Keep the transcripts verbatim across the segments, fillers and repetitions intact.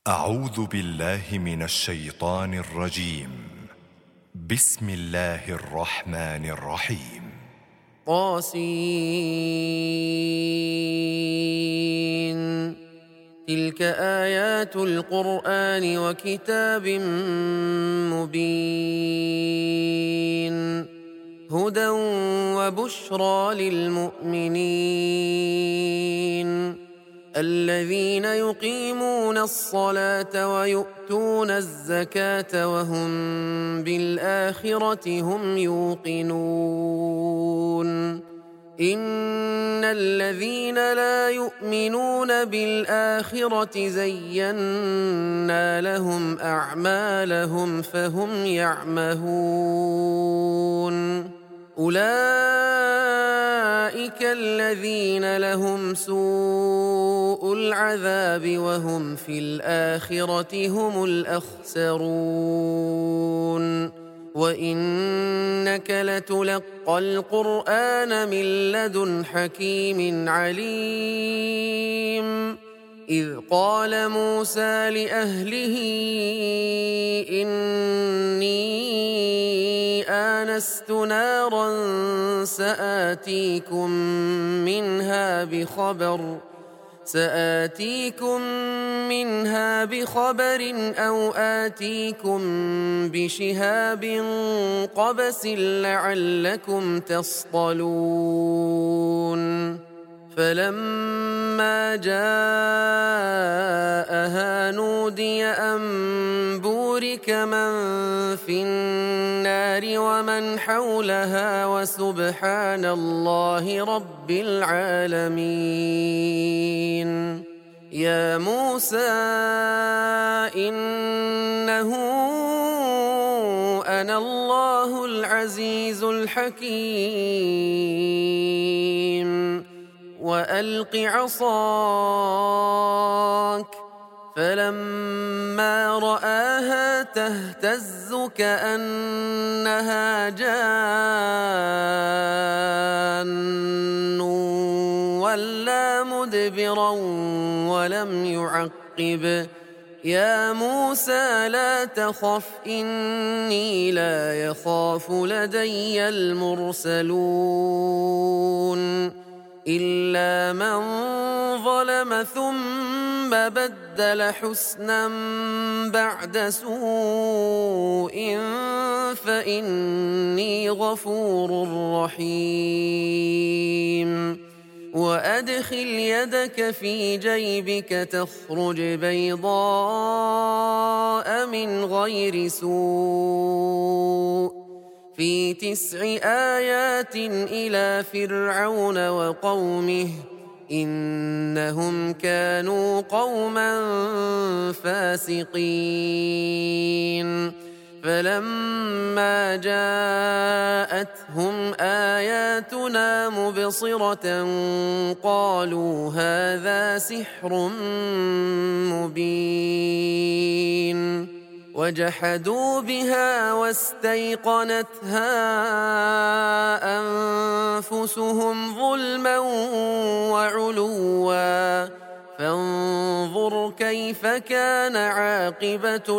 أعوذ بالله من الشيطان الرجيم. بسم الله الرحمن الرحيم. طاسين. تلك آيات القرآن وكتاب مبين هدى وبشرى للمؤمنين الذين يقيمون الصلاة ويؤتون الزكاة وهم بالآخرة هم يوقنون إن الذين لا يؤمنون بالآخرة زينا لهم أعمالهم فهم يعمهون أولئك الذين لهم سوء العذاب وهم في الآخرة هم الأخسرون وإنك لتلقى القرآن من لدن حكيم عليم إذ قال موسى لأهله إني آنست نارا سآتيكم منها بخبر سآتيكم منها بخبر أو آتيكم بشهاب قبس لعلكم تصطلون فلما جاءها نودي أن بورك من في النار ومن حولها وسبحان الله رب العالمين يا موسى إنه أنا الله العزيز الحكيم وألق عصاك فلما رآها تهتز كأنها جان ولا مدبرا ولم يعقب يا موسى لا تخف إني لا يخاف لدي المرسلون إلا من ظلم ثم بدل حسنا بعد سوء فإني غفور رحيم وأدخل يدك في جيبك تخرج بيضاء من غير سوء في تسع آيات إلى فرعون وقومه إنهم كانوا قوما فاسقين فلما جاءتهم آياتنا مبصرة قالوا هذا سحر مبين وجحدوا بها واستيقنتها أنفسهم ظلما وعلوا فانظر كيف كان عاقبة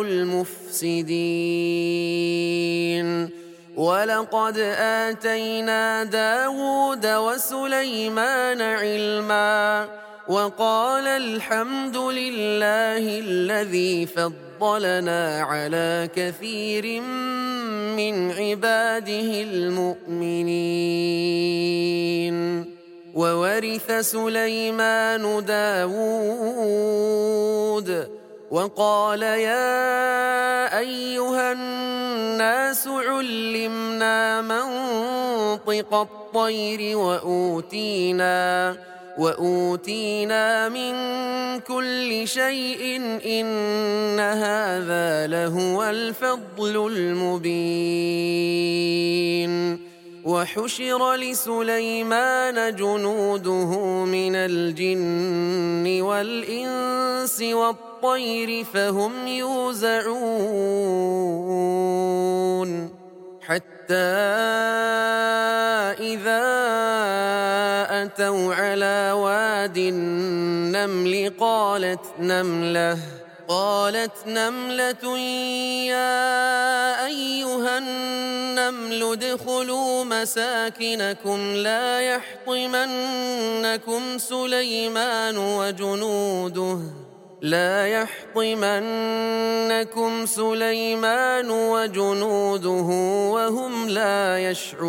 المفسدين ولقد آتينا داود وسليمان علما وقال الحمد لله الذي فضلنا على كثير من عباده المؤمنين وورث سليمان داود وقال يا أيها الناس علمنا منطق الطير وأوتينا وأوتينا من كل شيء إن هذا لهو الفضل المبين وحشر لسليمان جنوده من الجن والإنس والطير فهم يوزعون حتى إذا أتوا على واد النمل قالت نملة قالت نملة يا أيها النمل ادخلوا مساكنكم لا يحطمنكم سليمان وجنوده لا يحطمنكم سليمان وجنوده وهم لا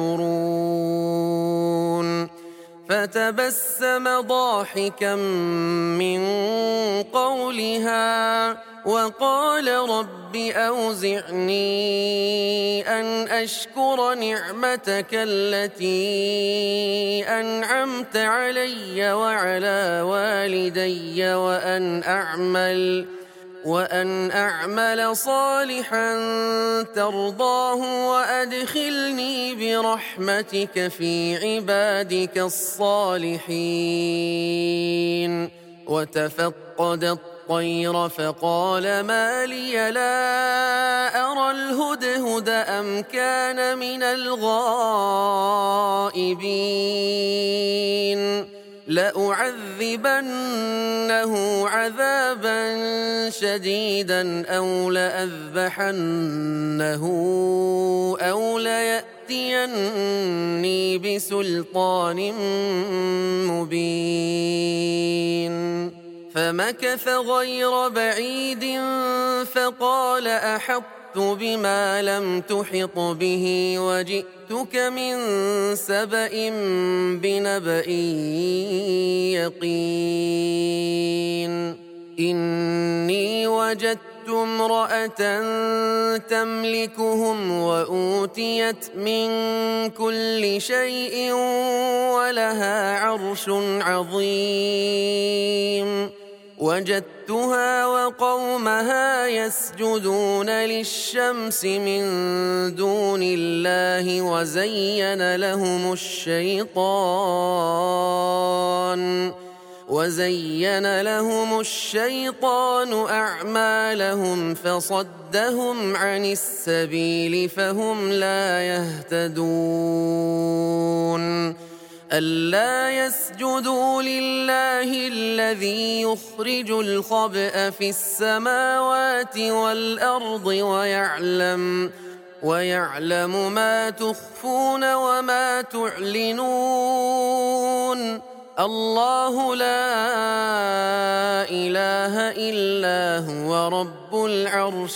يشعرون فتبسم ضاحكا من قولها وقال رب أوزعني أن أشكر نعمتك التي أنعمت علي وعلى والدي وأن أعمل وأن أعمل صالحا ترضاه وأدخلني برحمتك في عبادك الصالحين وتفقد الطير فقال ما لي لا أرى الهدهد أم كان من الغائبين لأعذبنه عذابا شديدا أو لأذبحنه أو ليأتيني بسلطان مبين فمكث غير بعيد فقال أحطت بما لم تحط به وجئتك من سبأ بنبأ يقين إني وجدت امرأة تملكهم وأوتيت من كل شيء ولها عرش عظيم وجدتها وقومها يسجدون للشمس من دون الله وزين لهم الشيطان وزين لهم الشيطان أعمالهم فصدهم عن السبيل فهم لا يهتدون ألا يسجدوا لله الذي يخرج الخبأ في السماوات والأرض ويعلم ويعلم ما تخفون وما تعلنون الله لا إله إلا هو رب العرش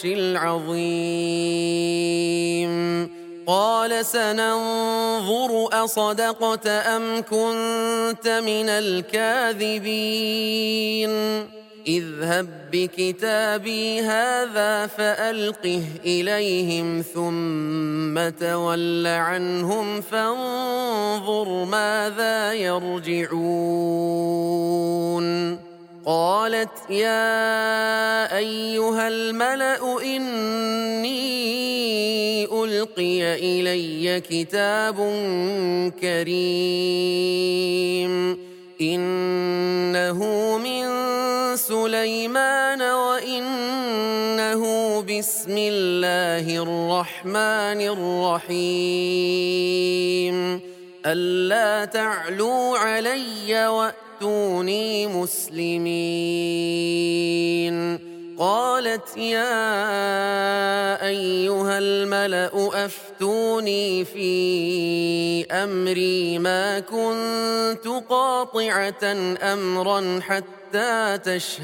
العظيم قال سننظر أصدقت أم كنت من الكاذبين اذهب بكتابي هذا فألقه إليهم ثم تول عنهم فانظر ماذا يرجعون قالت يا أيها الملأ إني ألقي إلي كتاب كريم إنه من سليمان وإنه بسم الله الرحمن الرحيم ألا تعلوا علي وأتوني مسلمين قالت يا أيها الملأ أفتوني في أمري ما كنت قاطعة أمرا حتى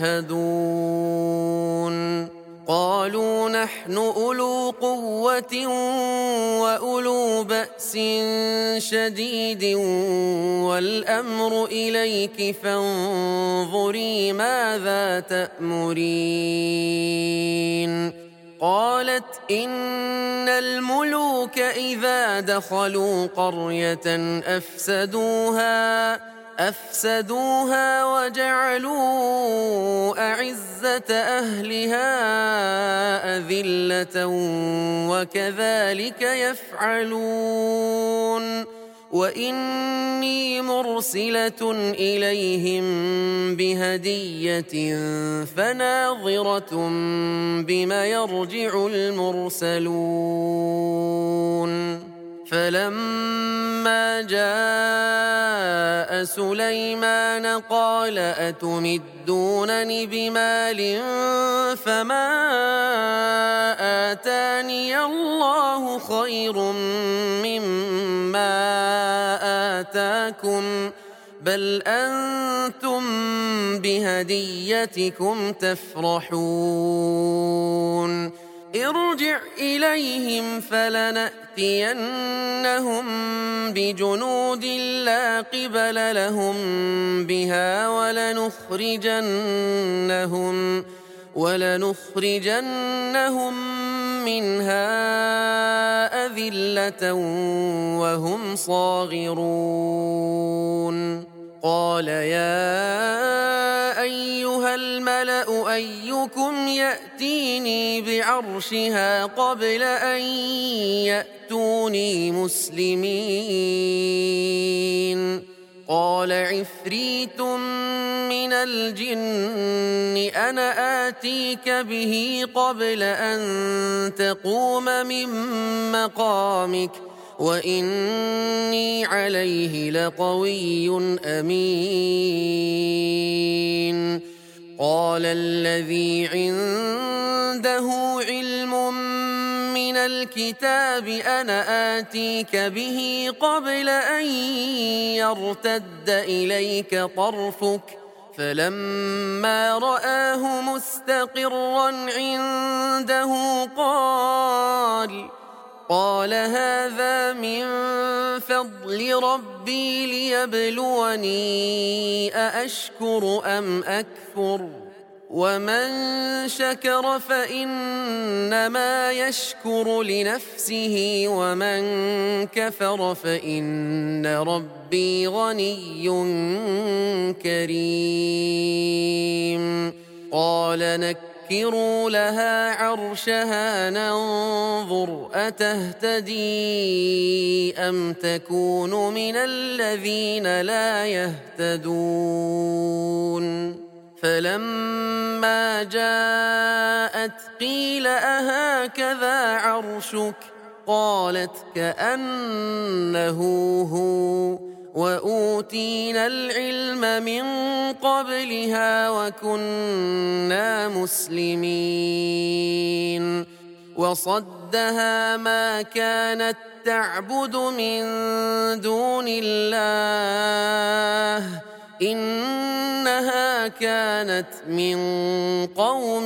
تشهدون قالوا نحن أولو قوة وأولو بأس شديد والأمر إليك فانظري ماذا تأمرين قالت إن الملوك إذا دخلوا قرية أفسدوها أفسدوها وجعلوا أعزة أهلها أذلة وكذلك يفعلون وإني مرسلة إليهم بهدية فناظرة بما يرجع المرسلون فلما جاء سليمان قال أتمدونني بمال فما آتاني الله خير مما آتاكم بل أنتم بهديتكم تفرحون ارجع إليهم فلنأتينهم بجنود لا قبل لهم بها ولنخرجنهم ولنخرجنهم منها أذلة وهم صاغرون قال يا أيها الملأ أيكم يأتيني بعرشها قبل أن يأتوني مسلمين قال عفريت من الجن أنا آتيك به قبل أن تقوم من مقامك وإني عليه لقوي أمين قال الذي عنده علم من الكتاب أنا آتيك به قبل أن يرتد إليك طرفك فلما رآه مستقرا عنده قال قال هذا من فضل ربي ليبلوني أأشكر أم أكفر ومن شكر فإنما يشكر لنفسه ومن كفر فإن ربي غني كريم قال نكروا لها عرشها ننظر أتهتدي أم تكون من الذين لا يهتدون فلما جاءت قيل أهكذا عرشك قالت كأنه هو وأوتينا العلم من قبلها وكنا مسلمين وصدها ما كانت تعبد من دون الله إنها كانت من قوم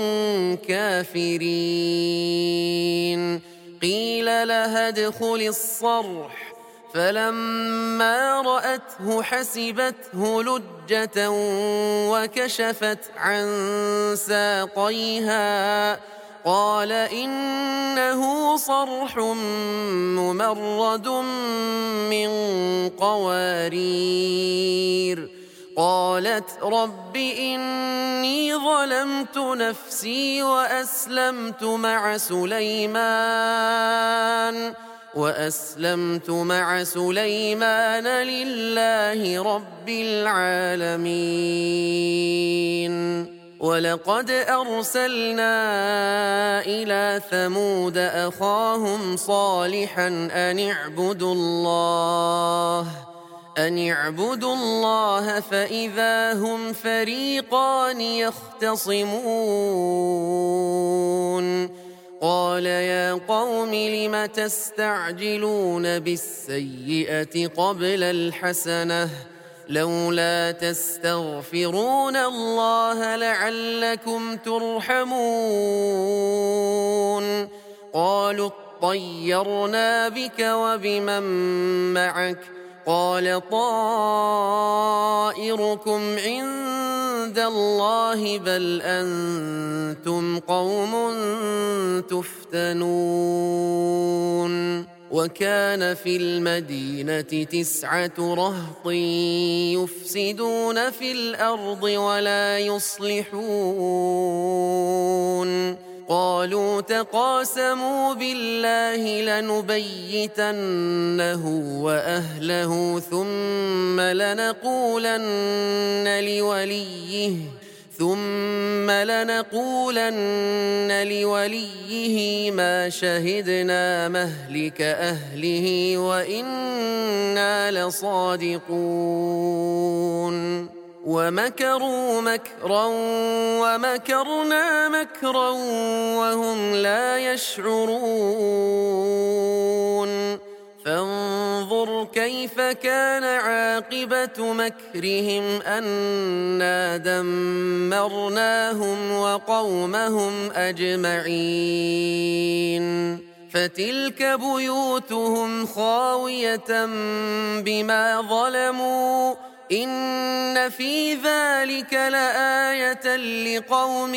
كافرين قيل لها ادخل الصرح فلما رأته حسبته لجة وكشفت عن ساقيها قال إنه صرح ممرد من قوارير قالت رب إني ظلمت نفسي وأسلمت مع سليمان وأسلمت مع سليمان لله رب العالمين ولقد أرسلنا إلى ثمود أخاهم صالحا أن اعبدوا الله أن اعبدوا الله فإذا هم فريقان يختصمون قال يا قوم لم تستعجلون بالسيئة قبل الحسنة لولا تستغفرون الله لعلكم ترحمون قالوا اطيرنا بك وبمن معك قال طائركم عند الله بل أنتم قوم تفتنون وكان في المدينة تسعة رهط يفسدون في الأرض ولا يصلحون قالوا تقاسموا بالله لنبيتنه وأهله ثم لنقولن لوليه ثم لنقولن لوليه ما شهدنا مهلك أهله وإنا لصادقون ومكروا مكرا ومكرنا مكرا وهم لا يشعرون فانظر كيف كان عاقبة مكرهم أنا دمرناهم وقومهم أجمعين فتلك بيوتهم خاوية بما ظلموا إن في ذلك لآية لقوم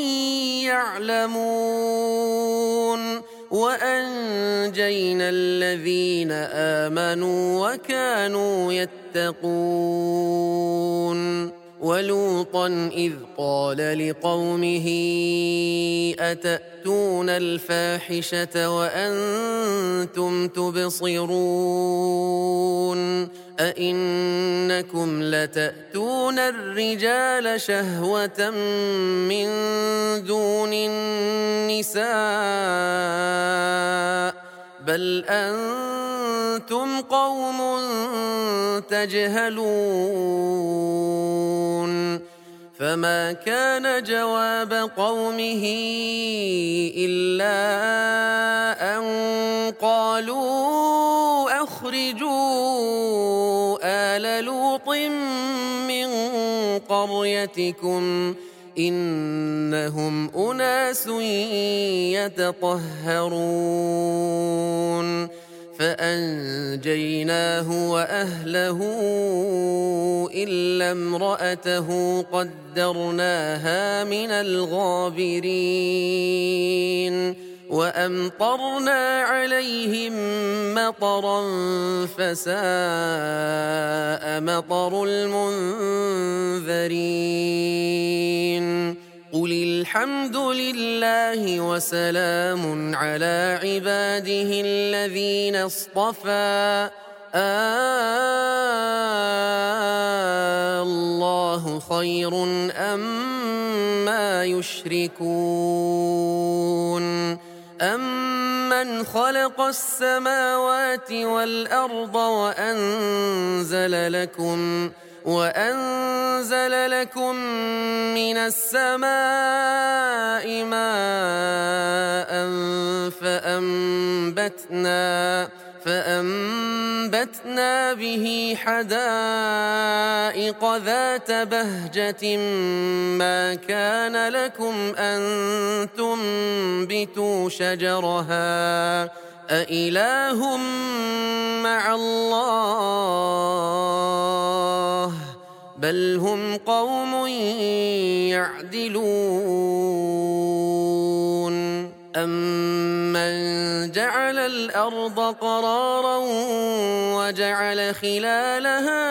يعلمون وأنجينا الذين آمنوا وكانوا يتقون ولوطا إذ قال لقومه أتأتون الفاحشة وأنتم تبصرون أئنكم لتأتون الرجال شهوة من دون النساء بل أنتم قوم تجهلون فما كان جواب قومه إلا أن قالوا أخرجوا آل لوط من قريتكم إنهم أناس يتطهرون فأنجيناه وأهله إلا امرأته قدرناها من الغابرين وأمطرنا عليهم مطرا فساء مطر المنذرين قل الحمد لله وسلام على عباده الذين اصطفى الله خير أما يشركون أمن خلق السماوات والأرض وأنزل لكم وأنزل لكم من السماء ماء فأنبتنا فأنبتنا به حدائق ذات بهجة ما كان لكم أن تنبتوا شجرها أإله مع الله بل هم قوم يعدلون أمن جعل الأرض قرارا وجعل خلالها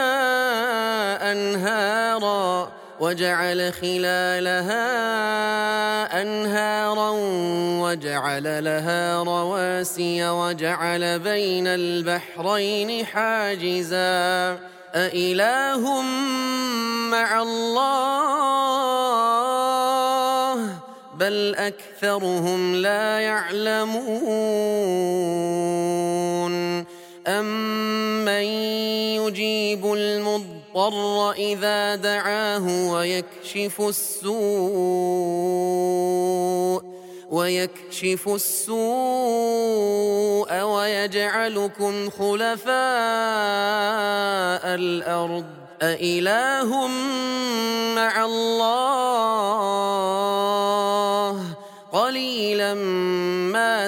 أنهارا وجعل خلالها أنهارا وجعل لها رواسي وجعل بين البحرين حاجزا أإله مع الله بل أكثرهم لا يعلمون أمن يجيب المضطر إذا دعاه ويكشف السوء ويكشف السوء ويجعلكم خلفاء الأرض أإله مع الله قليلا ما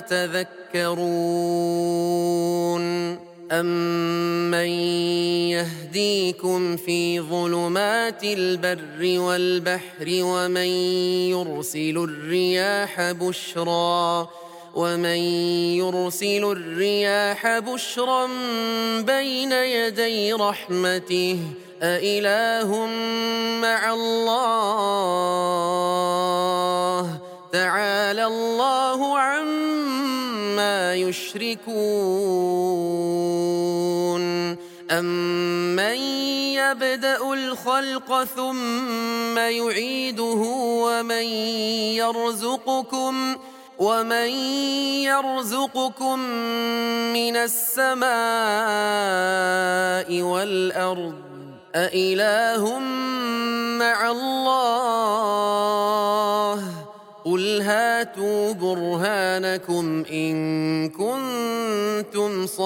تذكرون أمن يهديكم في ظلمات البر والبحر ومن يرسل الرياح بشرا ومن يرسل الرياح بشرا بين يدي رحمته أإله مع الله تعالى الله عما يشركون أَمَّن يَبْدَأُ الْخَلْقَ ثُمَّ يُعِيدُهُ وَمَن يَرْزُقُكُمْ وَمَن يَرْزُقُكُم مِّنَ السَّمَاءِ وَالْأَرْضِ أَإِلَٰهٌ مَّعَ اللَّهِ قُلْ هَاتُوا بُرْهَانَكُمْ إِن كُنتُمْ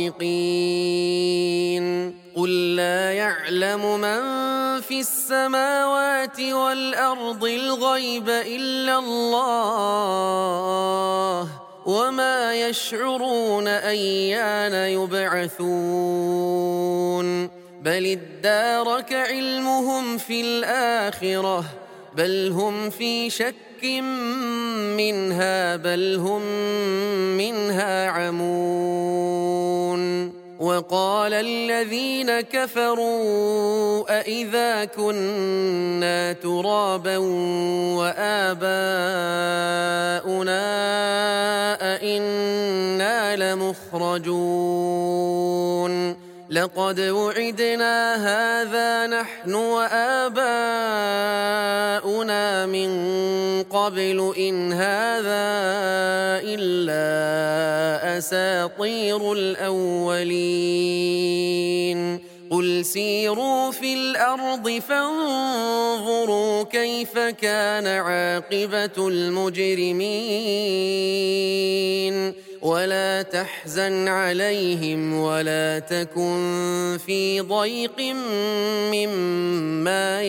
صَادِقِينَ قُل لَّا يَعْلَمُ مَن فِي السَّمَاوَاتِ وَالْأَرْضِ الْغَيْبَ إِلَّا اللَّهُ وَمَا يَشْعُرُونَ أَيَّانَ يُبْعَثُونَ بَلِ ادَّارَكَ عِلْمُهُمْ فِي الْآخِرَةِ بَلْ هُمْ فِي شَكٍّ منها بل هم منها عمون وقال الذين كفروا أئذا كنا ترابا وآباؤنا أئنا لمخرجون لقد وعدنا هذا نحن وآباؤنا من قبل إن هذا إلا أساطير الأولين قل سيروا في الأرض فانظروا كيف كان عاقبة المجرمين ولا تحزن عليهم ولا تكن في ضيق مما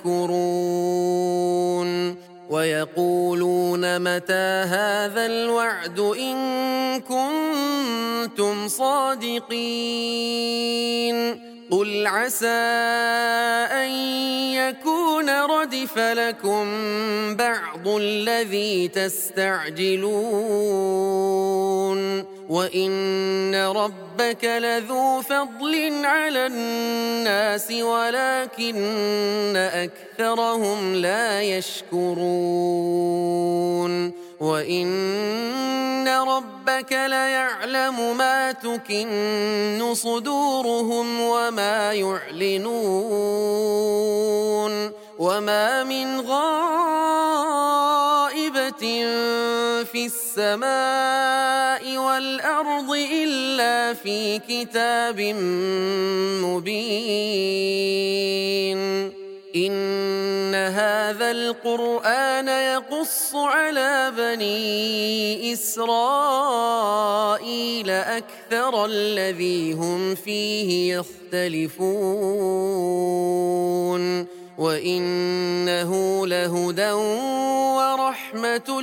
يمكرون ويقولون متى هذا الوعد إن كنتم صادقين قل عسى أن يكون ردف لكم بعض الذي تستعجلون وإن ربك لذو فضل على الناس ولكن أكثرهم لا يشكرون وإن ربك ليعلم ما تكن صدورهم وما يعلنون وما من غائبة في السماء والأرض إلا في كتاب مبين إن هذا القرآن يقص على بني إسرائيل أكثر الذي هم فيه يختلفون وإنه لهدى ورحمة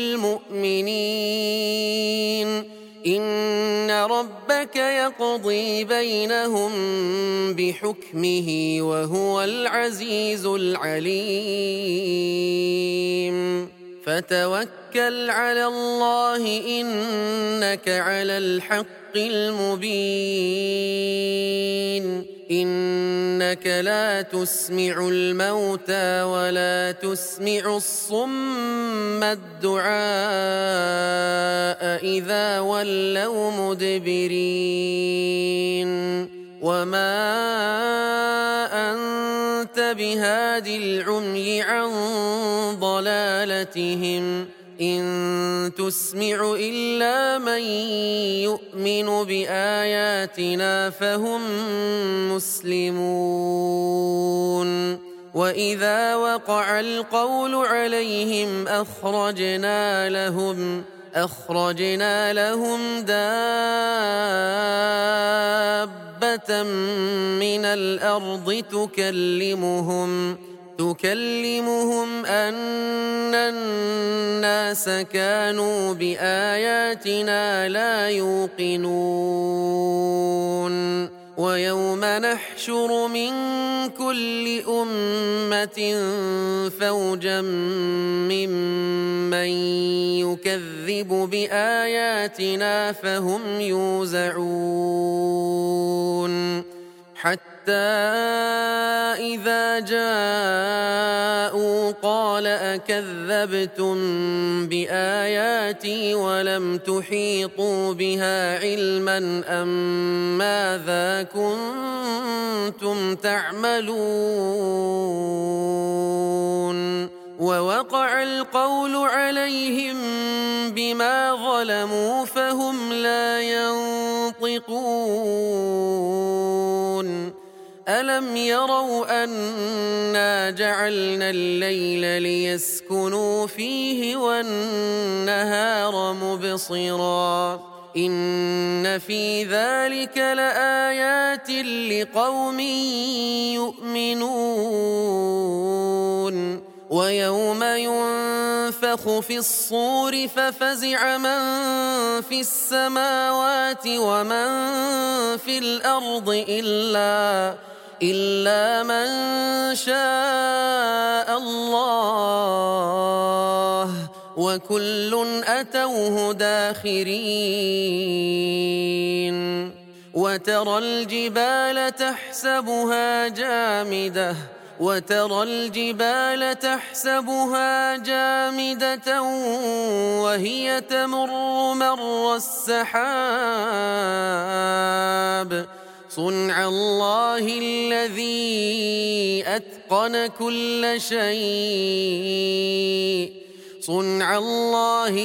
للمؤمنين إن ربك يقضي بينهم بحكمه وهو العزيز العليم فتوكل على الله إنك على الحق المبين إنك لا تسمع الموتى ولا تسمع الصم الدعاء إذا ولوا مدبرين وما أنت بهاد العمي عن ضلالتهم إن تسمع إلا من يؤمن بآياتنا فهم مسلمون وإذا وقع القول عليهم أخرجنا لهم أخرجنا لهم دابة من الأرض تكلمهم تكلمهم أن الناس كانوا بآياتنا لا يوقنون ويوم نحشر من كل أمة فوجا ممن يكذب بآياتنا فهم يوزعون حتى إذا جاءوا قال أكذبتم بآياتي ولم تحيطوا بها علما أم ماذا كنتم تعملون ووقع القول عليهم بما ظلموا فهم لا ينطقون ألم يروا أنا جعلنا الليل ليسكنوا فيه والنهار مبصرا إن في ذلك لآيات لقوم يؤمنون ويوم ينفخ في الصور ففزع من في السماوات ومن في الأرض إلا إلا من شاء الله وكل أتوه داخرين وترى الجبال تحسبها جامدة وترى الجبال تحسبها جامدة وهي تمر مر السحاب صنع الله الذي أتقن كل شيء صنع الله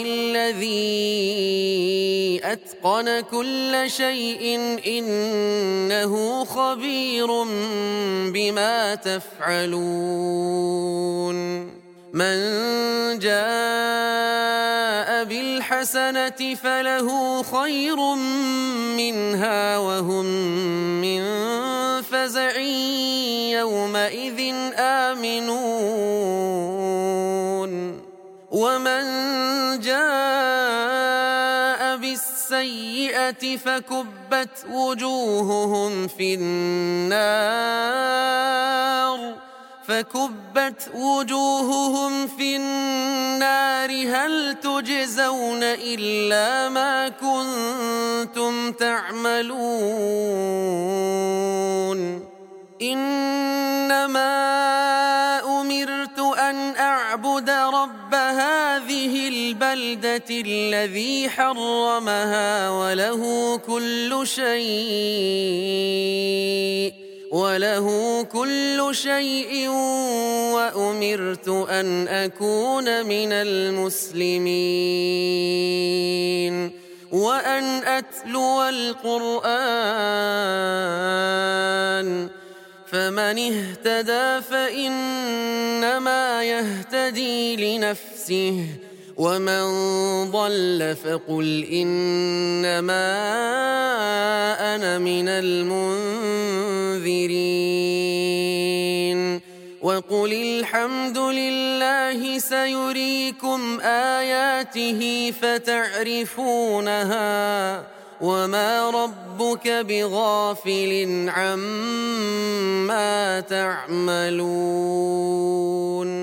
الذي أتقن كل شيء إنه خبير بما تفعلون من جاء بالحسنة فله خير منها وهم من فزع يومئذ آمنون ومن جاء بالسيئة فكبت وجوههم في النار فكبت وجوههم في النار هل تجزون إلا ما كنتم تعملون إنما أمرت أن أعبد رب هذه البلدة الذي حرمها وله كل شيء وله كل شيء وأمرت أن أكون من المسلمين وأن أتلو القرآن فمن اهتدى فإنما يهتدي لنفسه ومن ضل فقل إنما أنا من المنذرين وقل الحمد لله سيريكم آياته فتعرفونها وما ربك بغافل عما تعملون